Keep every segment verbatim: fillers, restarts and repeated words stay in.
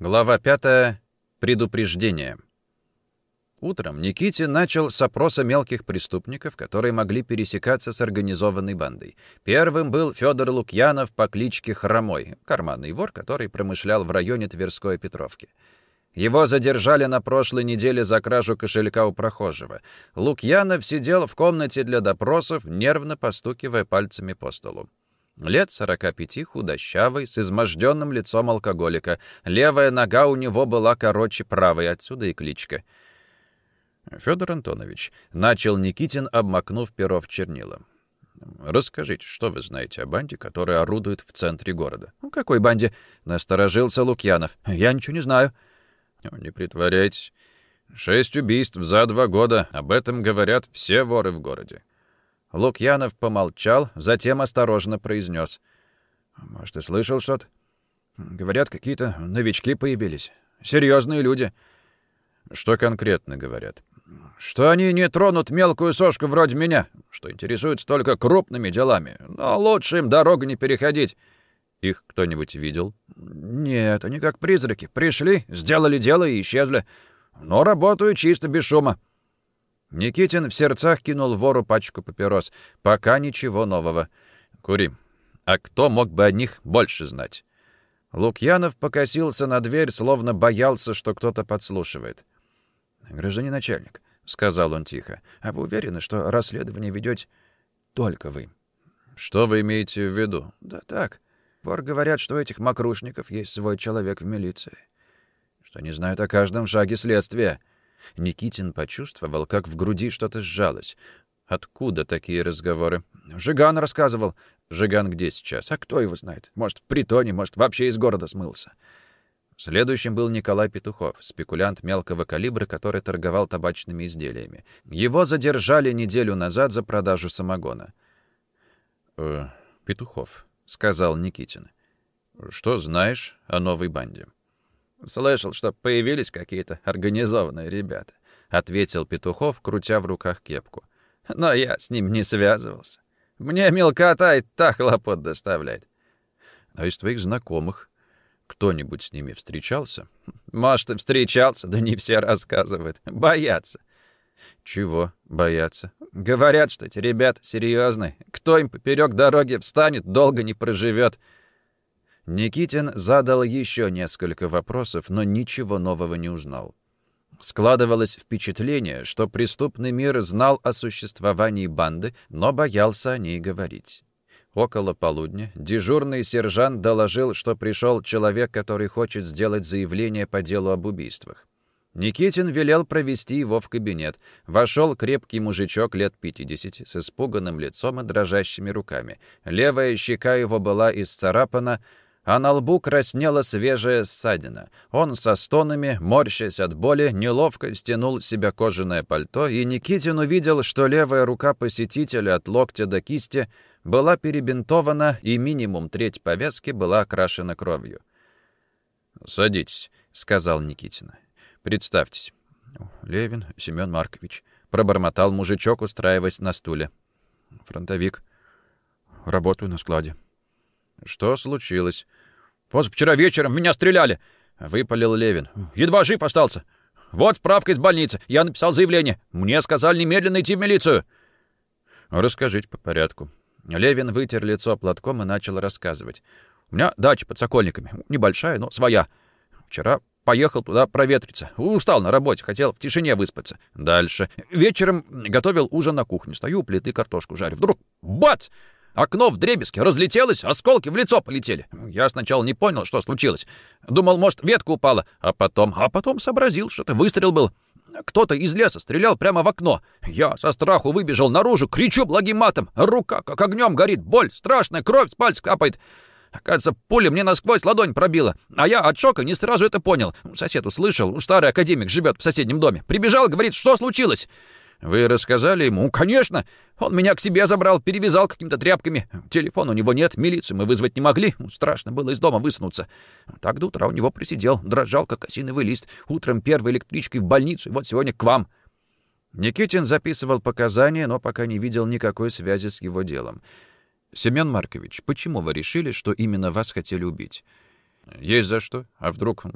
Глава пятая. Предупреждение. Утром Никитин начал с опроса мелких преступников, которые могли пересекаться с организованной бандой. Первым был Федор Лукьянов по кличке Хромой, карманный вор, который промышлял в районе Тверской Петровки. Его задержали на прошлой неделе за кражу кошелька у прохожего. Лукьянов сидел в комнате для допросов, нервно постукивая пальцами по столу. Лет сорока пяти, худощавый, с изможденным лицом алкоголика. Левая нога у него была короче правой, отсюда и кличка. «Федор Антонович», — начал Никитин, обмакнув перо в чернила. «Расскажите, что вы знаете о банде, которая орудует в центре города?» «Ну, какой банде?» — насторожился Лукьянов. «Я ничего не знаю». «Не притворяйтесь. Шесть убийств за два года. Об этом говорят все воры в городе». Лукьянов помолчал, затем осторожно произнес. «Может, ты слышал что-то? Говорят, какие-то новички появились. Серьезные люди». «Что конкретно говорят?» «Что они не тронут мелкую сошку вроде меня, что интересуются только крупными делами, но лучше им дорогу не переходить». «Их кто-нибудь видел?» «Нет, они как призраки. Пришли, сделали дело и исчезли. Но работают чисто без шума». Никитин в сердцах кинул вору пачку папирос. «Пока ничего нового. Кури. А кто мог бы о них больше знать?» Лукьянов покосился на дверь, словно боялся, что кто-то подслушивает. «Гражданин начальник», — сказал он тихо, — «а вы уверены, что расследование ведете только вы?» «Что вы имеете в виду?» «Да так. Вор говорят, что у этих мокрушников есть свой человек в милиции, что они знают о каждом шаге следствия». Никитин почувствовал, как в груди что-то сжалось. «Откуда такие разговоры?» «Жиган рассказывал». «Жиган где сейчас?» «А кто его знает? Может, в притоне, может, вообще из города смылся». Следующим был Николай Петухов, спекулянт мелкого калибра, который торговал табачными изделиями. Его задержали неделю назад за продажу самогона. «Э, Петухов», — сказал Никитин, — «что знаешь о новой банде?» «Слышал, что появились какие-то организованные ребята», — ответил Петухов, крутя в руках кепку. «Но я с ним не связывался. Мне мелкота и та хлопот доставляет». «А из твоих знакомых кто-нибудь с ними встречался?» «Может, и встречался, да не все рассказывают. Боятся». «Чего боятся?» «Говорят, что эти ребята серьезные. Кто им поперек дороги встанет, долго не проживет». Никитин задал еще несколько вопросов, но ничего нового не узнал. Складывалось впечатление, что преступный мир знал о существовании банды, но боялся о ней говорить. Около полудня дежурный сержант доложил, что пришел человек, который хочет сделать заявление по делу об убийствах. Никитин велел провести его в кабинет. Вошел крепкий мужичок лет пятидесяти, с испуганным лицом и дрожащими руками. Левая щека его была исцарапана, а на лбу краснела свежая ссадина. Он со стонами, морщась от боли, неловко стянул с себя кожаное пальто, и Никитин увидел, что левая рука посетителя от локтя до кисти была перебинтована, и минимум треть повязки была окрашена кровью. «Садитесь», — сказал Никитин. «Представьтесь». «Левин Семен Маркович», — пробормотал мужичок, устраиваясь на стуле. «Фронтовик. Работаю на складе». «Что случилось?» «Позавчера вечером меня стреляли», — выпалил Левин. «Едва жив остался. Вот справка из больницы. Я написал заявление. Мне сказали немедленно идти в милицию». «Расскажите по порядку». Левин вытер лицо платком и начал рассказывать. «У меня дача под Сокольниками. Небольшая, но своя. Вчера поехал туда проветриться. Устал на работе, хотел в тишине выспаться. Дальше. Вечером готовил ужин на кухне. Стою у плиты, картошку жарю. Вдруг бац! Окно вдребезги разлетелось, осколки в лицо полетели. Я сначала не понял, что случилось. Думал, может, ветка упала. А потом... А потом сообразил, что-то выстрел был. Кто-то из леса стрелял прямо в окно. Я со страху выбежал наружу, кричу благим матом. Рука как огнем горит, боль страшная, кровь с пальца капает. Оказывается, пуля мне насквозь ладонь пробила. А я от шока не сразу это понял. Сосед услышал, старый академик живет в соседнем доме. Прибежал, говорит, что случилось? «Вы рассказали ему?» «Конечно! Он меня к себе забрал, перевязал какими-то тряпками. Телефона у него нет, милицию мы вызвать не могли. Страшно было из дома высунуться. Так до утра у него просидел, дрожал, как осиновый лист. Утром первой электричкой в больницу, и вот сегодня к вам». Никитин записывал показания, но пока не видел никакой связи с его делом. «Семен Маркович, почему вы решили, что именно вас хотели убить?» «Есть за что. А вдруг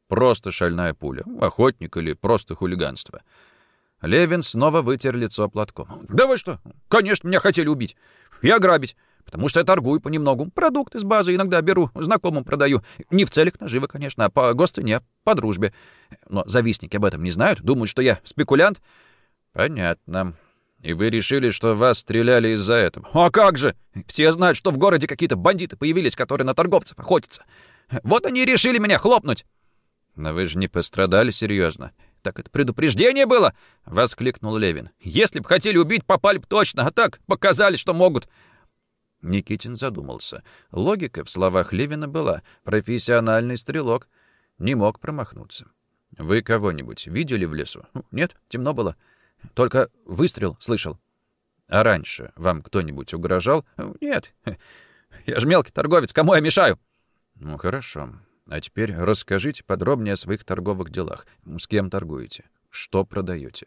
просто шальная пуля, охотник или просто хулиганство. Левин снова вытер лицо платком. «Да вы что? Конечно, меня хотели убить. И ограбить. Потому что я торгую понемногу. Продукты с базы иногда беру, знакомым продаю. Не в целях наживы, конечно, а по госцене, по дружбе. Но завистники об этом не знают, думают, что я спекулянт». «Понятно. И вы решили, что вас стреляли из-за этого?» «А как же! Все знают, что в городе какие-то бандиты появились, которые на торговцев охотятся. Вот они и решили меня хлопнуть». «Но вы же не пострадали серьезно». «Так это предупреждение было!» — воскликнул Левин. «Если б хотели убить, попали б точно, а так показали, что могут». Никитин задумался. Логика в словах Левина была. Профессиональный стрелок не мог промахнуться. «Вы кого-нибудь видели в лесу?» «Нет, темно было. Только выстрел слышал». «А раньше вам кто-нибудь угрожал?» «Нет. Я же мелкий торговец, кому я мешаю?» «Ну, хорошо. А теперь расскажите подробнее о своих торговых делах. С кем торгуете? Что продаете?»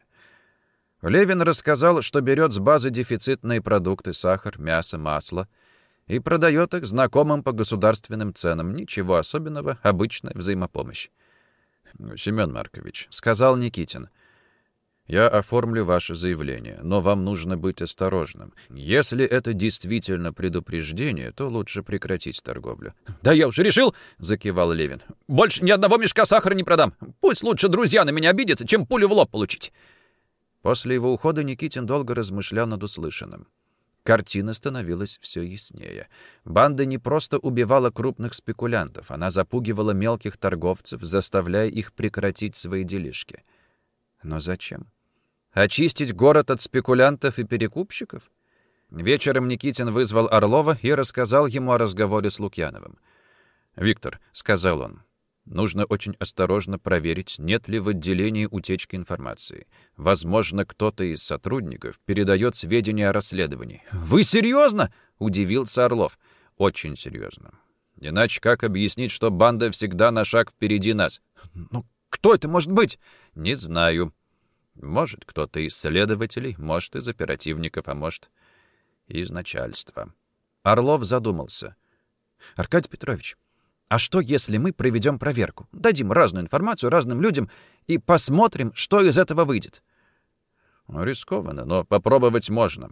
Левин рассказал, что берет с базы дефицитные продукты, сахар, мясо, масло, и продает их знакомым по государственным ценам. Ничего особенного, обычная взаимопомощь. «Семен Маркович», — сказал Никитин, — «я оформлю ваше заявление, но вам нужно быть осторожным. Если это действительно предупреждение, то лучше прекратить торговлю». «Да я уже решил», — закивал Левин. «Больше ни одного мешка сахара не продам. Пусть лучше друзья на меня обидятся, чем пулю в лоб получить». После его ухода Никитин долго размышлял над услышанным. Картина становилась все яснее. Банда не просто убивала крупных спекулянтов, она запугивала мелких торговцев, заставляя их прекратить свои делишки. Но зачем? Очистить город от спекулянтов и перекупщиков? Вечером Никитин вызвал Орлова и рассказал ему о разговоре с Лукьяновым. «Виктор», — сказал он, — «нужно очень осторожно проверить, нет ли в отделении утечки информации. Возможно, кто-то из сотрудников передает сведения о расследовании». «Вы серьезно?» — удивился Орлов. «Очень серьезно. Иначе как объяснить, что банда всегда на шаг впереди нас?» «Ну, кто это может быть?» «Не знаю. Может, кто-то из следователей, может, из оперативников, а может, из начальства». Орлов задумался. «Аркадий Петрович, а что, если мы проведем проверку? Дадим разную информацию разным людям и посмотрим, что из этого выйдет?» «Рискованно, но попробовать можно».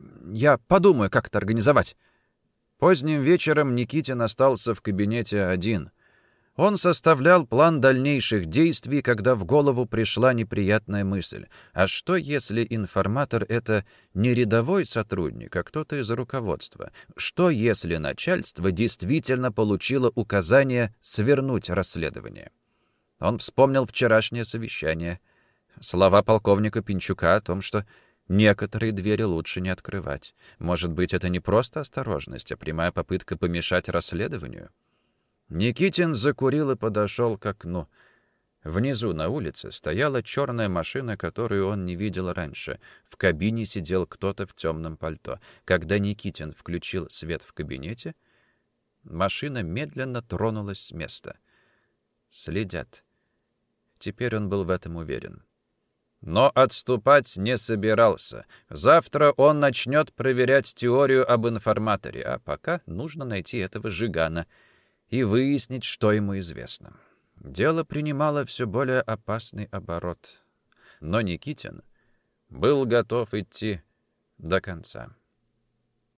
«Я подумаю, как это организовать». Поздним вечером Никитин остался в кабинете один. Он составлял план дальнейших действий, когда в голову пришла неприятная мысль. А что, если информатор — это не рядовой сотрудник, а кто-то из руководства? Что, если начальство действительно получило указание свернуть расследование? Он вспомнил вчерашнее совещание. Слова полковника Пинчука о том, что некоторые двери лучше не открывать. Может быть, это не просто осторожность, а прямая попытка помешать расследованию? Никитин закурил и подошел к окну. Внизу на улице стояла черная машина, которую он не видел раньше. В кабине сидел кто-то в темном пальто. Когда Никитин включил свет в кабинете, машина медленно тронулась с места. Следят. Теперь он был в этом уверен. Но отступать не собирался. Завтра он начнет проверять теорию об информаторе, а пока нужно найти этого Жигана и выяснить, что ему известно. Дело принимало все более опасный оборот. Но Никитин был готов идти до конца.